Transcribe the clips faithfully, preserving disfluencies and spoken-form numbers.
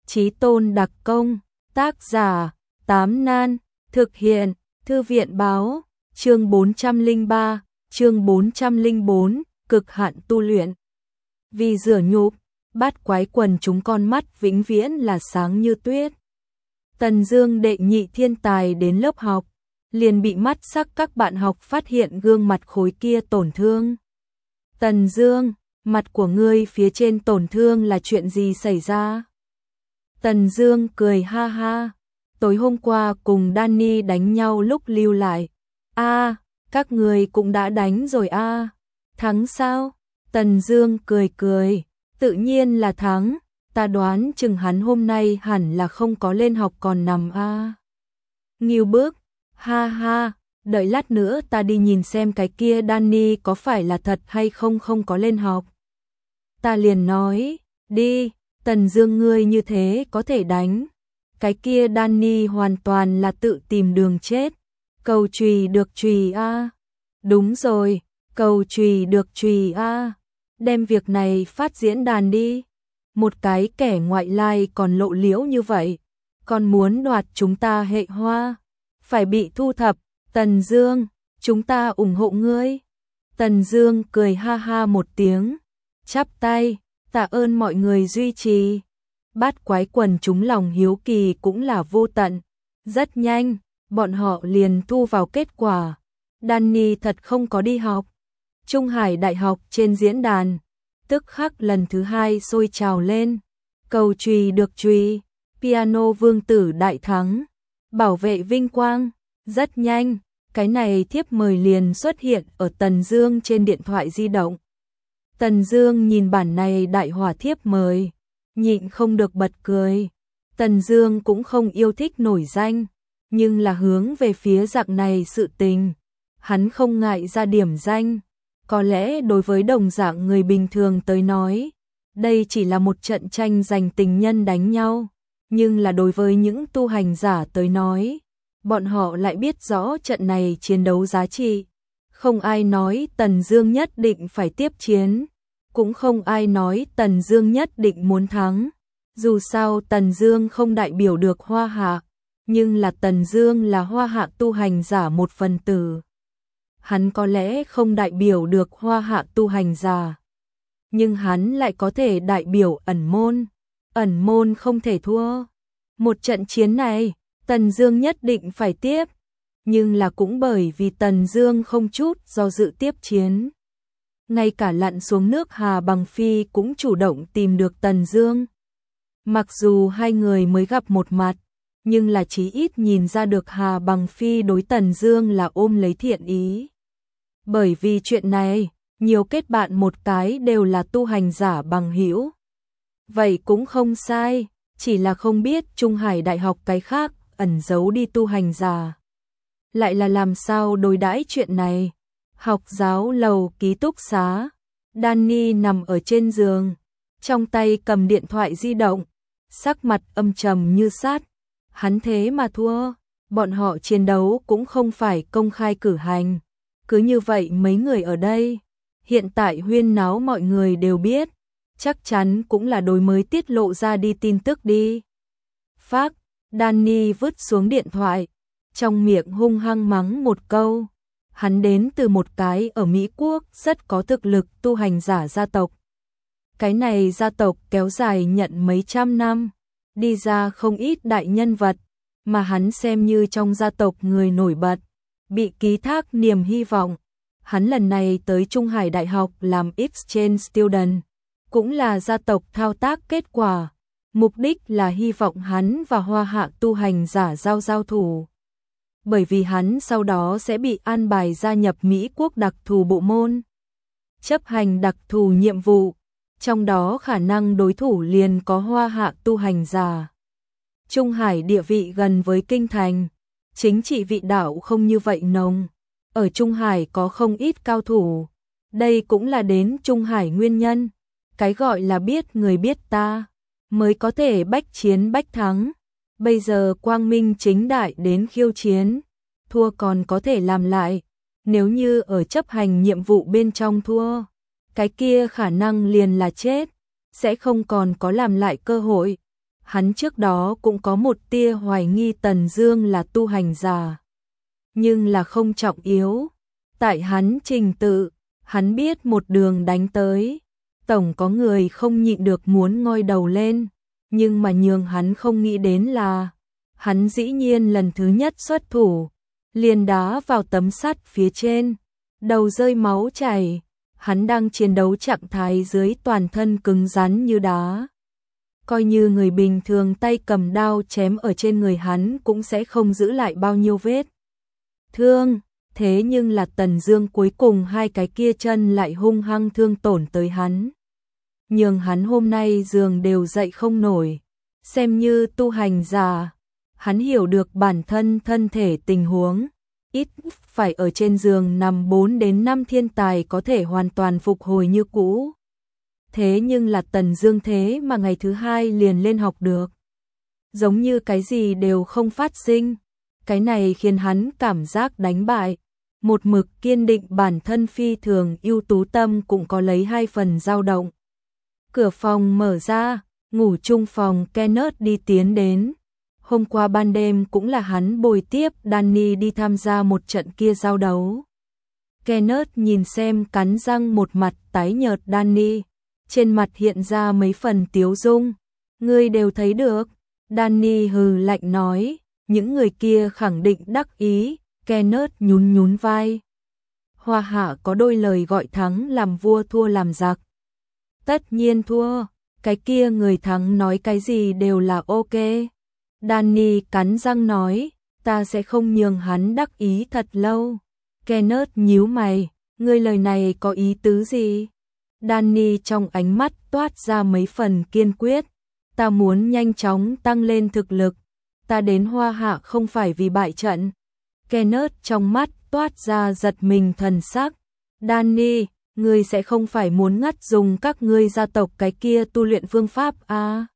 Chí Tôn đặc công, tác giả, Tám Nan, thực hiện, Thư viện báo, chương bốn trăm lẻ ba, chương bốn trăm lẻ bốn, cực hạn tu luyện. Vì rửa nhục, bát quái quần chúng con mắt vĩnh viễn là sáng như tuyết. Tần Dương đệ nhị thiên tài đến lớp học, liền bị mắt sắc các bạn học phát hiện gương mặt khối kia tổn thương. Tần Dương, mặt của ngươi phía trên tổn thương là chuyện gì xảy ra? Tần Dương cười ha ha, tối hôm qua cùng Danny đánh nhau lúc lưu lại. A, à, các ngươi cũng đã đánh rồi a, à. Thắng sao? Tần Dương cười cười, tự nhiên là thắng, ta đoán chừng hắn hôm nay hẳn là không có lên học còn nằm a. À. Ngưu Bức, ha ha, đợi lát nữa ta đi nhìn xem cái kia Danny có phải là thật hay không không có lên học. Ta liền nói, đi, Tần Dương ngươi như thế có thể đánh. Cái kia Danny hoàn toàn là tự tìm đường chết. Cầu chùy được chùy a. À. Đúng rồi, cầu chùy được chùy a. À. Đem việc này phát diễn đàn đi. Một cái kẻ ngoại lai còn lộ liễu như vậy, còn muốn đoạt chúng ta hệ hoa, phải bị thu thập. Tần Dương, chúng ta ủng hộ ngươi. Tần Dương cười ha ha một tiếng, chắp tay, tạ ơn mọi người duy trì. Bát quái quần chúng lòng hiếu kỳ cũng là vô tận. Rất nhanh, bọn họ liền thu vào kết quả. Danny thật không có đi học. Trung Hải Đại học trên diễn đàn, tức khắc lần thứ hai sôi trào lên. Cầu chùy được chùy, piano vương tử đại thắng, bảo vệ vinh quang. Rất nhanh, cái này thiếp mời liền xuất hiện ở Tần Dương trên điện thoại di động. Tần Dương nhìn bản này đại hỏa thiếp mời, nhịn không được bật cười. Tần Dương cũng không yêu thích nổi danh, nhưng là hướng về phía dạng này sự tình, hắn không ngại ra điểm danh. Có lẽ đối với đồng dạng người bình thường tới nói, đây chỉ là một trận tranh giành tình nhân đánh nhau, nhưng là đối với những tu hành giả tới nói, bọn họ lại biết rõ trận này chiến đấu giá trị. Không ai nói Tần Dương nhất định phải tiếp chiến, cũng không ai nói Tần Dương nhất định muốn thắng. Dù sao Tần Dương không đại biểu được Hoa Hạ, nhưng là Tần Dương là Hoa Hạ tu hành giả một phần tử. Hắn có lẽ không đại biểu được Hoa Hạ tu hành giả, nhưng hắn lại có thể đại biểu ẩn môn. Ẩn môn không thể thua. Một trận chiến này, Tần Dương nhất định phải tiếp, nhưng là cũng bởi vì Tần Dương không chút do dự tiếp chiến. Ngay cả lặn xuống nước Hà Bằng Phi cũng chủ động tìm được Tần Dương. Mặc dù hai người mới gặp một mặt, nhưng là chí ít nhìn ra được Hà Bằng Phi đối Tần Dương là ôm lấy thiện ý. Bởi vì chuyện này, nhiều kết bạn một cái đều là tu hành giả bằng hữu. Vậy cũng không sai, chỉ là không biết Trung Hải Đại học cái khác ẩn giấu đi tu hành giả. Lại là làm sao đối đãi chuyện này? Học giáo lầu ký túc xá, Danny nằm ở trên giường, trong tay cầm điện thoại di động, sắc mặt âm trầm như sắt. Hắn thế mà thua, bọn họ chiến đấu cũng không phải công khai cử hành. Cứ như vậy mấy người ở đây, hiện tại huyên náo mọi người đều biết, chắc chắn cũng là đối mới tiết lộ ra đi tin tức đi. Phác, Danny vứt xuống điện thoại, trong miệng hung hăng mắng một câu. Hắn đến từ một cái ở Mỹ Quốc rất có thực lực tu hành giả gia tộc. Cái này gia tộc kéo dài nhận mấy trăm năm, đi ra không ít đại nhân vật, mà hắn xem như trong gia tộc người nổi bật, bị ký thác niềm hy vọng. Hắn lần này tới Trung Hải Đại học làm exchange student, cũng là gia tộc thao tác kết quả, mục đích là hy vọng hắn và Hoa Hạ tu hành giả giao giao thủ. Bởi vì hắn sau đó sẽ bị an bài gia nhập Mỹ Quốc đặc thù bộ môn, chấp hành đặc thù nhiệm vụ, trong đó khả năng đối thủ liền có Hoa Hạ tu hành giả. Trung Hải địa vị gần với kinh thành, chính trị vị đạo không như vậy nồng. Ở Trung Hải có không ít cao thủ, đây cũng là đến Trung Hải nguyên nhân. Cái gọi là biết người biết ta, mới có thể bách chiến bách thắng. Bây giờ quang minh chính đại đến khiêu chiến, thua còn có thể làm lại. Nếu như ở chấp hành nhiệm vụ bên trong thua, cái kia khả năng liền là chết, sẽ không còn có làm lại cơ hội. hắn trước đó cũng có một tia hoài nghi Tần Dương là tu hành giả, nhưng là không trọng yếu. Tại hắn trình tự, hắn biết một đường đánh tới, tổng có người không nhịn được muốn ngoi đầu lên, nhưng mà nhường hắn không nghĩ đến là, hắn dĩ nhiên lần thứ nhất xuất thủ, liền đá vào tấm sắt phía trên, đầu rơi máu chảy, hắn đang chiến đấu trạng thái dưới toàn thân cứng rắn như đá. Coi như người bình thường tay cầm đao chém ở trên người hắn cũng sẽ không giữ lại bao nhiêu vết thương, thế nhưng là Tần Dương cuối cùng hai cái kia chân lại hung hăng thương tổn tới hắn. Nhường hắn hôm nay giường đều dậy không nổi, xem như tu hành giả, hắn hiểu được bản thân thân thể tình huống, ít phải ở trên giường nằm bốn đến năm thiên tài có thể hoàn toàn phục hồi như cũ. Thế nhưng là Tần Dương thế mà ngày thứ hai liền lên học được, giống như cái gì đều không phát sinh, cái này khiến hắn cảm giác đánh bại. Một mực kiên định bản thân phi thường ưu tú tâm cũng có lấy hai phần dao động. Cửa phòng mở ra, ngủ chung phòng Kenneth đi tiến đến. Hôm qua ban đêm cũng là hắn bồi tiếp Danny đi tham gia một trận kia giao đấu. Kenneth nhìn xem cắn răng một mặt tái nhợt Danny, trên mặt hiện ra mấy phần tiếu dung. Ngươi đều thấy được, Danny hừ lạnh nói, những người kia khẳng định đắc ý. Kenneth nhún nhún vai. Hoa Hạ có đôi lời gọi thắng làm vua thua làm giặc. Tất nhiên thua, cái kia người thắng nói cái gì đều là ok. Danny cắn răng nói, ta sẽ không nhường hắn đắc ý thật lâu. Kenneth nhíu mày, ngươi lời này có ý tứ gì? Danny trong ánh mắt toát ra mấy phần kiên quyết. Ta muốn nhanh chóng tăng lên thực lực. Ta đến Hoa Hạ không phải vì bại trận. Kenneth trong mắt toát ra giật mình thần sắc. Danny, ngươi sẽ không phải muốn ngắt dùng các ngươi gia tộc cái kia tu luyện phương pháp à?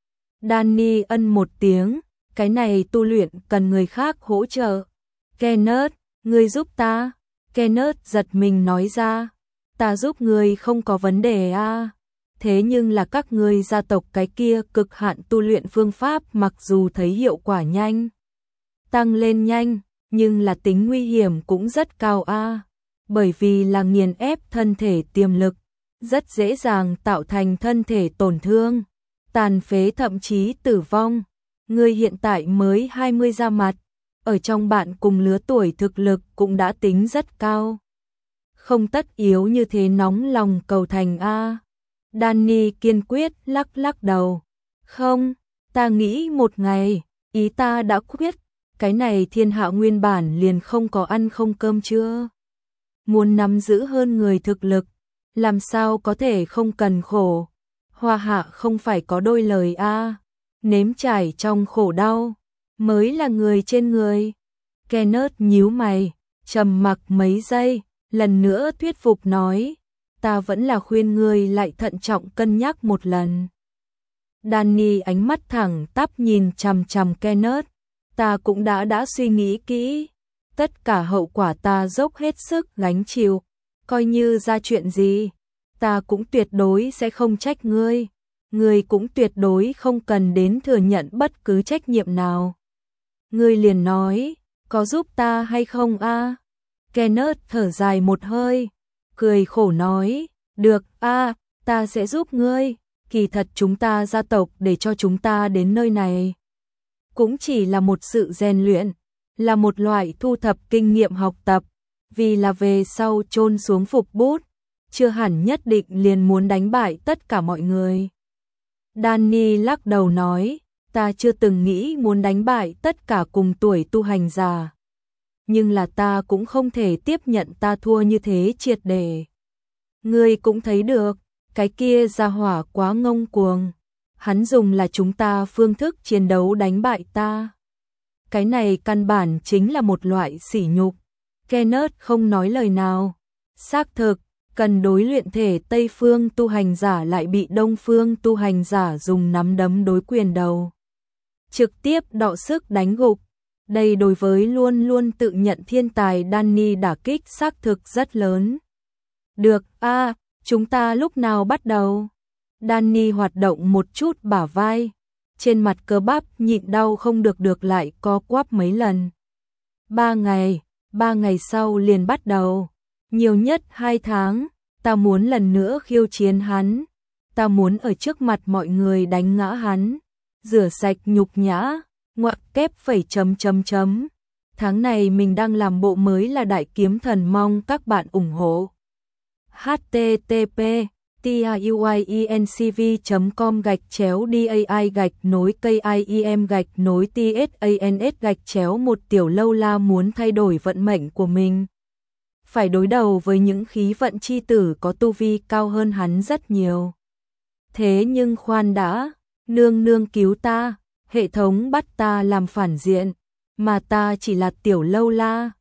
Danny ân một tiếng, cái này tu luyện cần người khác hỗ trợ. Kenneth, ngươi giúp ta. Kenneth giật mình nói ra, ta giúp ngươi không có vấn đề à? Thế nhưng là các ngươi gia tộc cái kia cực hạn tu luyện phương pháp mặc dù thấy hiệu quả nhanh, tăng lên nhanh, nhưng là tính nguy hiểm cũng rất cao a, bởi vì là nghiền ép thân thể tiềm lực, rất dễ dàng tạo thành thân thể tổn thương, tàn phế thậm chí tử vong. Ngươi hiện tại mới hai mươi ra mặt, ở trong bạn cùng lứa tuổi thực lực cũng đã tính rất cao. Không tất yếu như thế nóng lòng cầu thành a. Danny kiên quyết lắc lắc đầu. Không, ta nghĩ một ngày, ý ta đã quyết. Cái này thiên hạ nguyên bản liền không có ăn không cơm chưa. Muốn nắm giữ hơn người thực lực, làm sao có thể không cần khổ. Hoa Hạ không phải có đôi lời a, nếm trải trong khổ đau, mới là người trên người. Kenneth nhíu mày, trầm mặc mấy giây, lần nữa thuyết phục nói, ta vẫn là khuyên ngươi lại thận trọng cân nhắc một lần. Danny ánh mắt thẳng tắp nhìn chằm chằm Kenneth. Ta cũng đã đã suy nghĩ kỹ, tất cả hậu quả ta dốc hết sức gánh chịu, coi như ra chuyện gì, ta cũng tuyệt đối sẽ không trách ngươi, ngươi cũng tuyệt đối không cần đến thừa nhận bất cứ trách nhiệm nào. Ngươi liền nói, có giúp ta hay không a? Kenneth thở dài một hơi, cười khổ nói, được a, ta sẽ giúp ngươi, kỳ thật chúng ta gia tộc để cho chúng ta đến nơi này cũng chỉ là một sự rèn luyện, là một loại thu thập kinh nghiệm học tập, vì là về sau chôn xuống phục bút, chưa hẳn nhất định liền muốn đánh bại tất cả mọi người. Danny lắc đầu nói, ta chưa từng nghĩ muốn đánh bại tất cả cùng tuổi tu hành giả, nhưng là ta cũng không thể tiếp nhận ta thua như thế triệt để. Ngươi cũng thấy được, cái kia gia hỏa quá ngông cuồng. Hắn dùng là chúng ta phương thức chiến đấu đánh bại ta. Cái này căn bản chính là một loại sỉ nhục. Kenneth không nói lời nào. Xác thực, cần đối luyện thể Tây phương tu hành giả lại bị Đông phương tu hành giả dùng nắm đấm đối quyền đầu, trực tiếp đọ sức đánh gục. Đây đối với luôn luôn tự nhận thiên tài Danny đả kích xác thực rất lớn. Được, a, à, chúng ta lúc nào bắt đầu? Danny hoạt động một chút bả vai. trên mặt cơ bắp nhịn đau không được được lại co quắp mấy lần. Ba ngày, ba ngày sau liền bắt đầu, nhiều nhất hai tháng, ta muốn lần nữa khiêu chiến hắn, ta muốn ở trước mặt mọi người đánh ngã hắn, rửa sạch nhục nhã, ngoặc kép phẩy chấm chấm chấm. Tháng này mình đang làm bộ mới là Đại Kiếm Thần, mong các bạn ủng hộ. h t t p tiuyencv chấm com gạch chéo dai gạch nối kim gạch nối tsans gạch chéo một Tiểu Lâu La muốn thay đổi vận mệnh của mình. Phải đối đầu với những khí vận chi tử có tu vi cao hơn hắn rất nhiều. Thế nhưng khoan đã, nương nương cứu ta, hệ thống bắt ta làm phản diện, mà ta chỉ là Tiểu Lâu La.